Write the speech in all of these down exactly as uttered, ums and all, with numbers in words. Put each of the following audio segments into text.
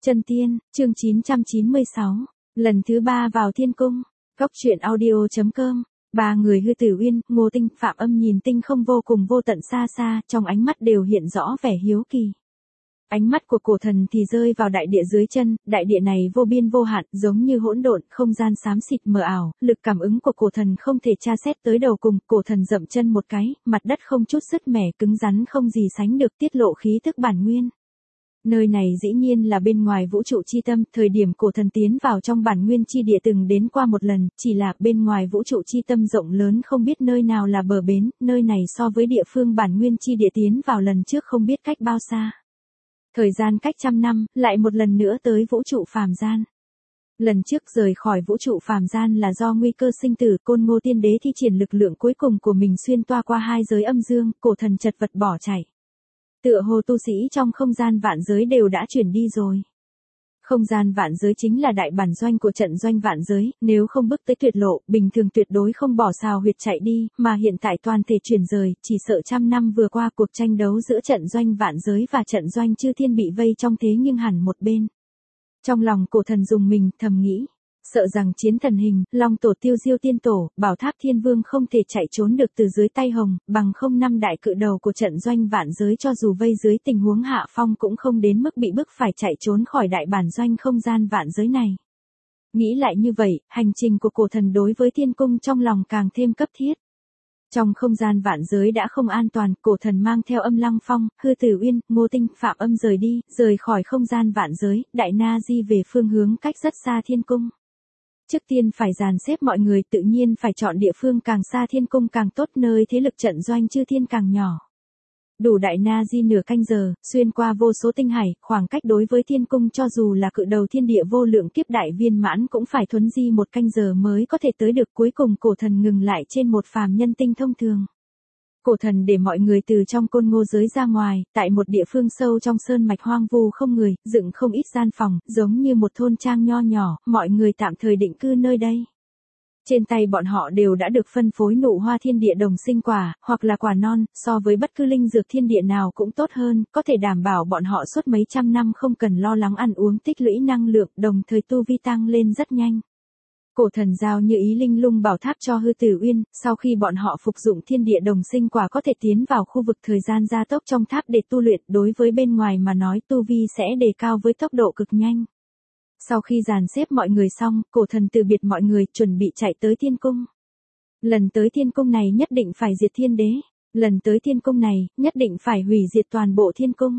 Chân tiên, chương chín trăm chín mươi sáu, lần thứ ba vào thiên cung. Góc truyện audio chấm com. Ba người Hư Tử Uyên, Ngô Tinh, Phạm Âm nhìn tinh không vô cùng vô tận xa xa, trong ánh mắt đều hiện rõ vẻ hiếu kỳ. Ánh mắt của cổ thần thì rơi vào đại địa dưới chân, đại địa này vô biên vô hạn, giống như hỗn độn, không gian xám xịt mờ ảo, lực cảm ứng của cổ thần không thể tra xét tới đầu cùng, cổ thần dậm chân một cái, mặt đất không chút sứt mẻ, cứng rắn không gì sánh được, tiết lộ khí tức bản nguyên. Nơi này dĩ nhiên là bên ngoài vũ trụ chi tâm, thời điểm cổ thần tiến vào trong bản nguyên chi địa từng đến qua một lần, chỉ là bên ngoài vũ trụ chi tâm rộng lớn không biết nơi nào là bờ bến, nơi này so với địa phương bản nguyên chi địa tiến vào lần trước không biết cách bao xa. Thời gian cách trăm năm, lại một lần nữa tới vũ trụ phàm gian. Lần trước rời khỏi vũ trụ phàm gian là do nguy cơ sinh tử, Côn Ngô Tiên Đế thi triển lực lượng cuối cùng của mình xuyên toa qua hai giới âm dương, cổ thần chật vật bỏ chạy. Tựa hồ tu sĩ trong không gian vạn giới đều đã chuyển đi rồi. Không gian vạn giới chính là đại bản doanh của trận doanh vạn giới, nếu không bước tới tuyệt lộ, bình thường tuyệt đối không bỏ xào huyệt chạy đi, mà hiện tại toàn thể chuyển rời, chỉ sợ trăm năm vừa qua cuộc tranh đấu giữa trận doanh vạn giới và trận doanh chư thiên bị vây trong thế nhưng hẳn một bên. Trong lòng cổ thần dùng mình, thầm nghĩ. Sợ rằng chiến thần hình, long tổ tiêu diêu tiên tổ, bảo tháp thiên vương không thể chạy trốn được từ dưới tay hồng, bằng không năm đại cự đầu của trận doanh vạn giới cho dù vây dưới tình huống hạ phong cũng không đến mức bị bức phải chạy trốn khỏi đại bản doanh không gian vạn giới này. Nghĩ lại như vậy, hành trình của cổ thần đối với thiên cung trong lòng càng thêm cấp thiết. Trong không gian vạn giới đã không an toàn, cổ thần mang theo Âm Lăng Phong, Hư Tử Uyên, Ngô Tinh, Phạm Âm rời đi, rời khỏi không gian vạn giới, đại na di về phương hướng cách rất xa thiên cung. Trước tiên phải dàn xếp mọi người, tự nhiên phải chọn địa phương càng xa thiên cung càng tốt, nơi thế lực trận doanh chư thiên càng nhỏ. Đủ đại na di nửa canh giờ, xuyên qua vô số tinh hải, khoảng cách đối với thiên cung cho dù là cự đầu thiên địa vô lượng kiếp đại viên mãn cũng phải thuấn di một canh giờ mới có thể tới được, cuối cùng cổ thần ngừng lại trên một phàm nhân tinh thông thường. Cổ thần để mọi người từ trong côn ngô giới ra ngoài, tại một địa phương sâu trong sơn mạch hoang vu không người, dựng không ít gian phòng, giống như một thôn trang nho nhỏ, mọi người tạm thời định cư nơi đây. Trên tay bọn họ đều đã được phân phối nụ hoa thiên địa đồng sinh quả, hoặc là quả non, so với bất cứ linh dược thiên địa nào cũng tốt hơn, có thể đảm bảo bọn họ suốt mấy trăm năm không cần lo lắng ăn uống tích lũy năng lượng, đồng thời tu vi tăng lên rất nhanh. Cổ thần giao như ý linh lung bảo tháp cho Hư Tử Uyên, sau khi bọn họ phục dụng thiên địa đồng sinh quả có thể tiến vào khu vực thời gian gia tốc trong tháp để tu luyện, đối với bên ngoài mà nói tu vi sẽ đề cao với tốc độ cực nhanh. Sau khi dàn xếp mọi người xong, cổ thần từ biệt mọi người, chuẩn bị chạy tới thiên cung. Lần tới thiên cung này nhất định phải diệt thiên đế. Lần tới thiên cung này, nhất định phải hủy diệt toàn bộ thiên cung.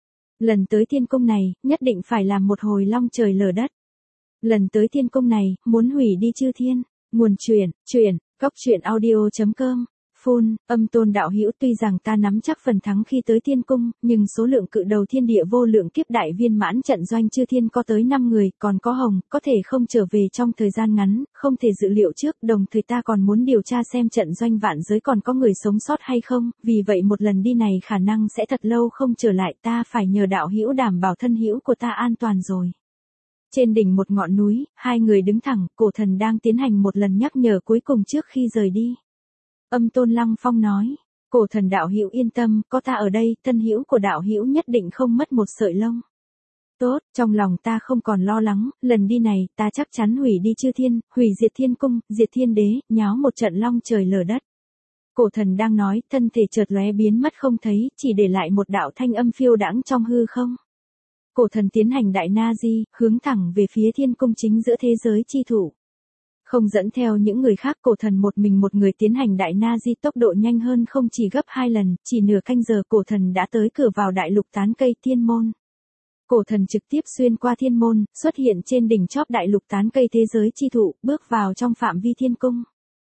Lần tới thiên cung này, nhất định phải làm một hồi long trời lở đất. Lần tới thiên cung này, muốn hủy đi chư thiên. Nguồn truyện, truyện, góc truyện audio chấm com. Phun, Âm Tôn đạo hữu, tuy rằng ta nắm chắc phần thắng khi tới thiên cung, nhưng số lượng cự đầu thiên địa vô lượng kiếp đại viên mãn trận doanh chư thiên có tới năm người, còn có hồng, có thể không trở về trong thời gian ngắn, không thể dự liệu trước, đồng thời ta còn muốn điều tra xem trận doanh vạn giới còn có người sống sót hay không, vì vậy một lần đi này khả năng sẽ thật lâu không trở lại, ta phải nhờ đạo hữu đảm bảo thân hữu của ta an toàn rồi. Trên đỉnh một ngọn núi, hai người đứng thẳng, cổ thần đang tiến hành một lần nhắc nhở cuối cùng trước khi rời đi. Âm Tôn Lăng Phong nói, cổ thần đạo hữu yên tâm, có ta ở đây, thân hữu của đạo hữu nhất định không mất một sợi lông. Tốt, trong lòng ta không còn lo lắng, lần đi này, ta chắc chắn hủy đi chư thiên, hủy diệt thiên cung, diệt thiên đế, nháo một trận long trời lở đất. Cổ thần đang nói, thân thể chợt lóe biến mất không thấy, chỉ để lại một đạo thanh âm phiêu đãng trong hư không. Cổ thần tiến hành đại na di, hướng thẳng về phía thiên cung chính giữa thế giới chi thủ. Không dẫn theo những người khác, cổ thần một mình một người tiến hành đại na di, tốc độ nhanh hơn không chỉ gấp hai lần, chỉ nửa canh giờ cổ thần đã tới cửa vào đại lục tán cây thiên môn. Cổ thần trực tiếp xuyên qua thiên môn, xuất hiện trên đỉnh chóp đại lục tán cây thế giới chi thụ, bước vào trong phạm vi thiên cung.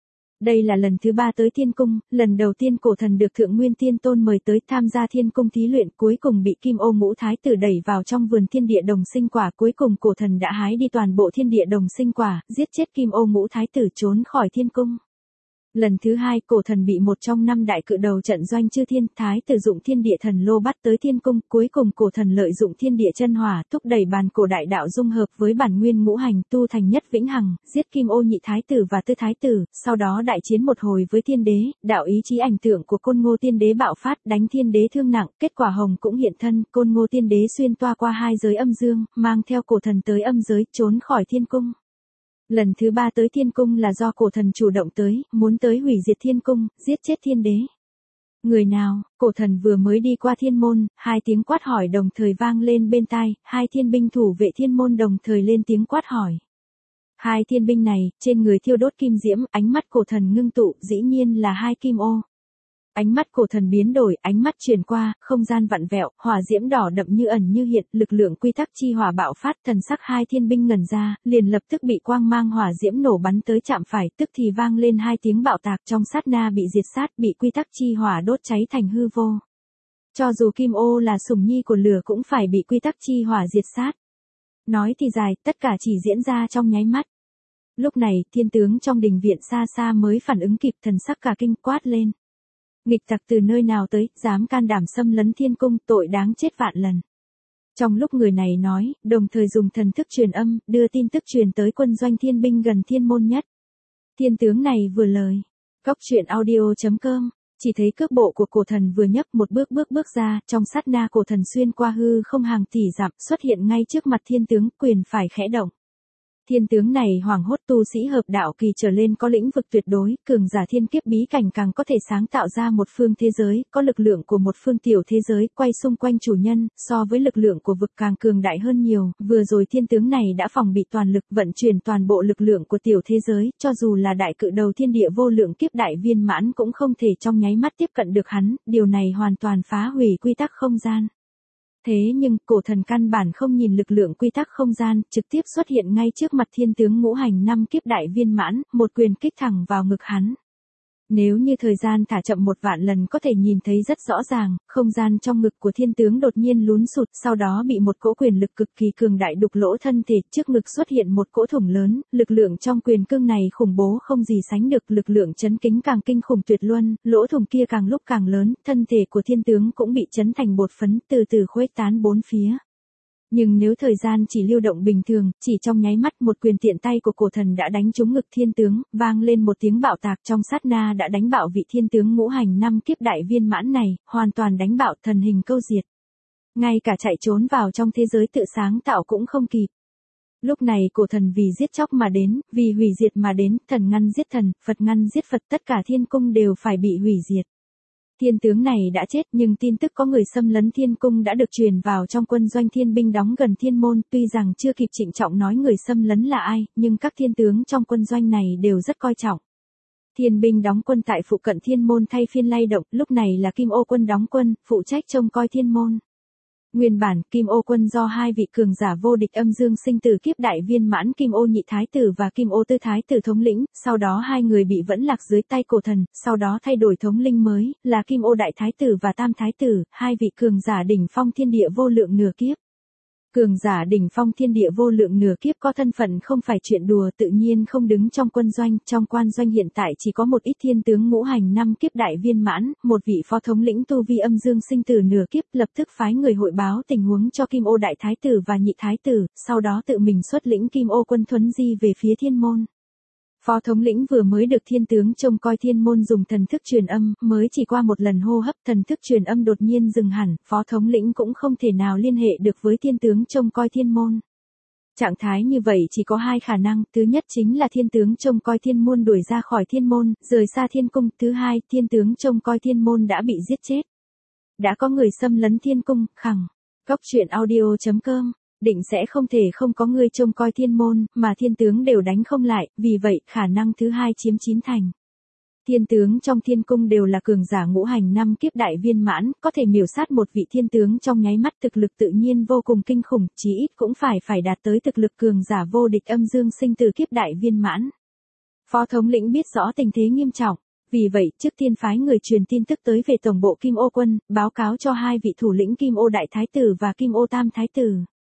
Đây là lần thứ ba tới thiên cung, lần đầu tiên cổ thần được Thượng Nguyên Tiên Tôn mời tới tham gia thiên cung thí luyện, cuối cùng bị Kim Ô Ngũ Thái Tử đẩy vào trong vườn thiên địa đồng sinh quả, cuối cùng cổ thần đã hái đi toàn bộ thiên địa đồng sinh quả, giết chết Kim Ô Ngũ Thái Tử, trốn khỏi thiên cung. Lần thứ hai, cổ thần bị một trong năm đại cự đầu trận doanh chư thiên thái tử dụng thiên địa thần lô bắt tới thiên cung, cuối cùng cổ thần lợi dụng thiên địa chân hỏa thúc đẩy bàn cổ đại đạo dung hợp với bản nguyên ngũ hành tu thành nhất vĩnh hằng, giết Kim Ô nhị thái tử và tư thái tử, sau đó đại chiến một hồi với thiên đế, đạo ý chí ảnh tượng của Côn Ngô Tiên Đế bạo phát đánh thiên đế thương nặng, kết quả hồng cũng hiện thân, Côn Ngô Tiên Đế xuyên toa qua hai giới âm dương, mang theo cổ thần tới âm giới, trốn khỏi thiên cung. Lần thứ ba tới thiên cung là do cổ thần chủ động tới, muốn tới hủy diệt thiên cung, giết chết thiên đế. Người nào? Cổ thần vừa mới đi qua thiên môn, hai tiếng quát hỏi đồng thời vang lên bên tai, hai thiên binh thủ vệ thiên môn đồng thời lên tiếng quát hỏi. Hai thiên binh này, trên người thiêu đốt kim diễm, ánh mắt cổ thần ngưng tụ, dĩ nhiên là hai kim ô. Ánh mắt cổ thần biến đổi, ánh mắt chuyển qua, không gian vặn vẹo, hỏa diễm đỏ đậm như ẩn như hiện, lực lượng quy tắc chi hỏa bạo phát, thần sắc hai thiên binh ngẩn ra, liền lập tức bị quang mang hỏa diễm nổ bắn tới chạm phải, tức thì vang lên hai tiếng bạo tạc, trong sát na bị diệt sát, bị quy tắc chi hỏa đốt cháy thành hư vô. Cho dù kim ô là sủng nhi của lửa cũng phải bị quy tắc chi hỏa diệt sát. Nói thì dài, tất cả chỉ diễn ra trong nháy mắt. Lúc này, thiên tướng trong đình viện xa xa mới phản ứng kịp, thần sắc cả kinh quát lên. Nghịch tặc từ nơi nào tới, dám can đảm xâm lấn thiên cung, tội đáng chết vạn lần. Trong lúc người này nói, đồng thời dùng thần thức truyền âm, đưa tin tức truyền tới quân doanh thiên binh gần thiên môn nhất. Thiên tướng này vừa lời. Cóc truyện audio chấm com, chỉ thấy cước bộ của cổ thần vừa nhấc một bước bước bước ra, trong sát na cổ thần xuyên qua hư không hàng tỷ dặm, xuất hiện ngay trước mặt thiên tướng, quyền phải khẽ động. Thiên tướng này hoàng hốt, tu sĩ hợp đạo kỳ trở lên có lĩnh vực tuyệt đối, cường giả thiên kiếp bí cảnh càng có thể sáng tạo ra một phương thế giới, có lực lượng của một phương tiểu thế giới, quay xung quanh chủ nhân, so với lực lượng của vực càng cường đại hơn nhiều, vừa rồi thiên tướng này đã phòng bị toàn lực vận chuyển toàn bộ lực lượng của tiểu thế giới, cho dù là đại cự đầu thiên địa vô lượng kiếp đại viên mãn cũng không thể trong nháy mắt tiếp cận được hắn, điều này hoàn toàn phá hủy quy tắc không gian. Thế nhưng, cổ thần căn bản không nhìn lực lượng quy tắc không gian, trực tiếp xuất hiện ngay trước mặt thiên tướng ngũ hành năm kiếp đại viên mãn, một quyền kích thẳng vào ngực hắn. Nếu như thời gian thả chậm một vạn lần có thể nhìn thấy rất rõ ràng, không gian trong ngực của thiên tướng đột nhiên lún sụt, sau đó bị một cỗ quyền lực cực kỳ cường đại đục lỗ thân thể, trước ngực xuất hiện một cỗ thủng lớn, lực lượng trong quyền cương này khủng bố không gì sánh được, lực lượng chấn kính càng kinh khủng tuyệt luân, lỗ thủng kia càng lúc càng lớn, thân thể của thiên tướng cũng bị chấn thành bột phấn, từ từ khuếch tán bốn phía. Nhưng nếu thời gian chỉ lưu động bình thường, chỉ trong nháy mắt một quyền tiện tay của cổ thần đã đánh trúng ngực thiên tướng, vang lên một tiếng bạo tạc trong sát na đã đánh bạo vị thiên tướng ngũ hành năm kiếp đại viên mãn này, hoàn toàn đánh bạo thần hình câu diệt. Ngay cả chạy trốn vào trong thế giới tự sáng tạo cũng không kịp. Lúc này cổ thần vì giết chóc mà đến, vì hủy diệt mà đến, thần ngăn giết thần, Phật ngăn giết Phật, tất cả thiên cung đều phải bị hủy diệt. Thiên tướng này đã chết nhưng tin tức có người xâm lấn thiên cung đã được truyền vào trong quân doanh thiên binh đóng gần thiên môn, tuy rằng chưa kịp trịnh trọng nói người xâm lấn là ai, nhưng các thiên tướng trong quân doanh này đều rất coi trọng. Thiên binh đóng quân tại phụ cận thiên môn thay phiên lay động, lúc này là Kim Ô quân đóng quân, phụ trách trông coi thiên môn. Nguyên bản, Kim Ô quân do hai vị cường giả vô địch âm dương sinh tử kiếp đại viên mãn Kim Ô nhị thái tử và Kim Ô tư thái tử thống lĩnh, sau đó hai người bị vẫn lạc dưới tay cổ thần, sau đó thay đổi thống linh mới, là Kim Ô đại thái tử và tam thái tử, hai vị cường giả đỉnh phong thiên địa vô lượng nửa kiếp. Cường giả đỉnh phong thiên địa vô lượng nửa kiếp có thân phận không phải chuyện đùa, tự nhiên không đứng trong quân doanh, trong quan doanh hiện tại chỉ có một ít thiên tướng ngũ hành năm kiếp đại viên mãn, một vị phó thống lĩnh tu vi âm dương sinh tử nửa kiếp, lập tức phái người hội báo tình huống cho Kim Ô đại thái tử và nhị thái tử, sau đó tự mình xuất lĩnh Kim Ô quân thuấn di về phía thiên môn. Phó thống lĩnh vừa mới được thiên tướng trông coi thiên môn dùng thần thức truyền âm, mới chỉ qua một lần hô hấp thần thức truyền âm đột nhiên dừng hẳn, phó thống lĩnh cũng không thể nào liên hệ được với thiên tướng trông coi thiên môn. Trạng thái như vậy chỉ có hai khả năng, thứ nhất chính là thiên tướng trông coi thiên môn đuổi ra khỏi thiên môn, rời xa thiên cung, thứ hai, thiên tướng trông coi thiên môn đã bị giết chết. Đã có người xâm lấn thiên cung, khẳng. Cóc truyện audio chấm com định sẽ không thể không có người trông coi thiên môn, mà thiên tướng đều đánh không lại, vì vậy khả năng thứ hai chiếm chín thành. Thiên tướng trong thiên cung đều là cường giả ngũ hành năm kiếp đại viên mãn, có thể miểu sát một vị thiên tướng trong nháy mắt, thực lực tự nhiên vô cùng kinh khủng, chí ít cũng phải phải đạt tới thực lực cường giả vô địch âm dương sinh tử kiếp đại viên mãn. Phó thống lĩnh biết rõ tình thế nghiêm trọng, vì vậy trước tiên phái người truyền tin tức tới về tổng bộ Kim Ô quân, báo cáo cho hai vị thủ lĩnh Kim Ô đại thái tử và Kim Ô tam thái tử.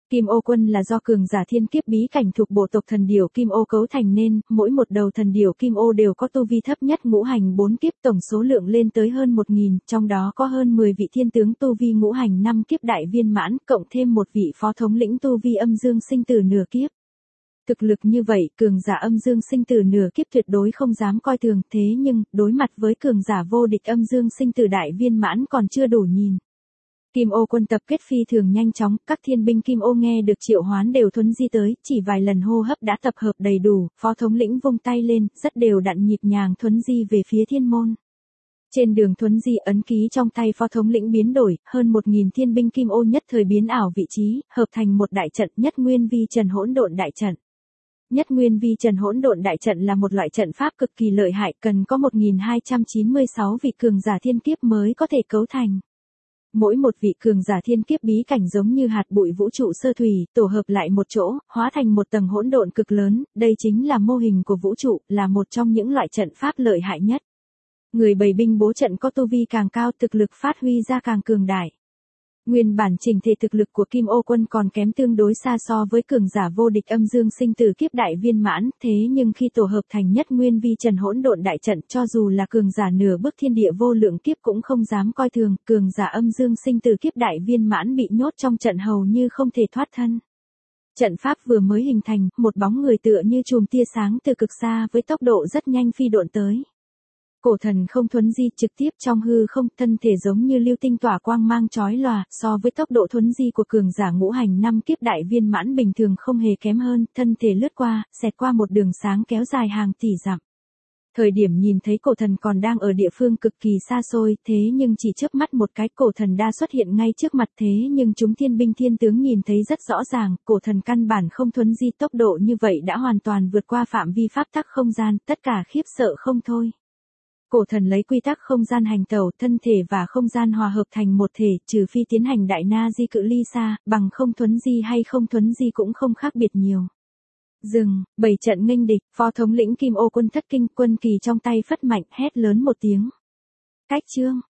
Kim ô quân là do cường giả thiên kiếp bí cảnh thuộc bộ tộc thần điểu Kim ô cấu thành nên, mỗi một đầu thần điểu Kim ô đều có tu vi thấp nhất ngũ hành bốn kiếp, tổng số lượng lên tới hơn một nghìn, trong đó có hơn mười vị thiên tướng tu vi ngũ hành năm kiếp đại viên mãn, cộng thêm một vị phó thống lĩnh tu vi âm dương sinh tử nửa kiếp. Thực lực như vậy, cường giả âm dương sinh tử nửa kiếp tuyệt đối không dám coi thường, thế nhưng, đối mặt với cường giả vô địch âm dương sinh tử đại viên mãn còn chưa đủ nhìn. Kim ô quân tập kết phi thường nhanh chóng, các thiên binh Kim ô nghe được triệu hoán đều thuấn di tới, chỉ vài lần hô hấp đã tập hợp đầy đủ, phó thống lĩnh vung tay lên, rất đều đặn nhịp nhàng thuấn di về phía thiên môn. Trên đường thuấn di ấn ký trong tay phó thống lĩnh biến đổi, hơn một nghìn thiên binh Kim ô nhất thời biến ảo vị trí, hợp thành một đại trận nhất nguyên vi trần hỗn độn đại trận. Nhất nguyên vi trần hỗn độn đại trận là một loại trận pháp cực kỳ lợi hại, cần có một nghìn hai trăm chín mươi sáu vị cường giả thiên kiếp mới có thể cấu thành. Mỗi một vị cường giả thiên kiếp bí cảnh giống như hạt bụi vũ trụ sơ thủy, tổ hợp lại một chỗ, hóa thành một tầng hỗn độn cực lớn, đây chính là mô hình của vũ trụ, là một trong những loại trận pháp lợi hại nhất. Người bày binh bố trận có tu vi càng cao, thực lực phát huy ra càng cường đại. Nguyên bản trình thể thực lực của Kim ô quân còn kém tương đối xa so với cường giả vô địch âm dương sinh tử kiếp đại viên mãn, thế nhưng khi tổ hợp thành nhất nguyên vi trần hỗn độn đại trận, cho dù là cường giả nửa bước thiên địa vô lượng kiếp cũng không dám coi thường, cường giả âm dương sinh tử kiếp đại viên mãn bị nhốt trong trận hầu như không thể thoát thân. Trận pháp vừa mới hình thành, một bóng người tựa như chùm tia sáng từ cực xa với tốc độ rất nhanh phi độn tới. Cổ thần không thuấn di, trực tiếp trong hư không, thân thể giống như lưu tinh tỏa quang mang chói lòa, so với tốc độ thuấn di của cường giả ngũ hành năm kiếp đại viên mãn bình thường không hề kém hơn, thân thể lướt qua, xẹt qua một đường sáng kéo dài hàng tỷ dặm. Thời điểm nhìn thấy cổ thần còn đang ở địa phương cực kỳ xa xôi, thế nhưng chỉ chớp mắt một cái cổ thần đã xuất hiện ngay trước mặt, thế nhưng chúng thiên binh thiên tướng nhìn thấy rất rõ ràng, cổ thần căn bản không thuấn di, tốc độ như vậy đã hoàn toàn vượt qua phạm vi pháp tắc không gian, tất cả khiếp sợ không thôi. Cổ thần lấy quy tắc không gian hành tẩu, thân thể và không gian hòa hợp thành một thể, trừ phi tiến hành đại na di cự ly xa, bằng không thuấn di hay không thuấn di cũng không khác biệt nhiều. Dừng, bảy trận nghênh địch, phó thống lĩnh Kim ô quân thất kinh, quân kỳ trong tay phất mạnh, hét lớn một tiếng. Cách chương.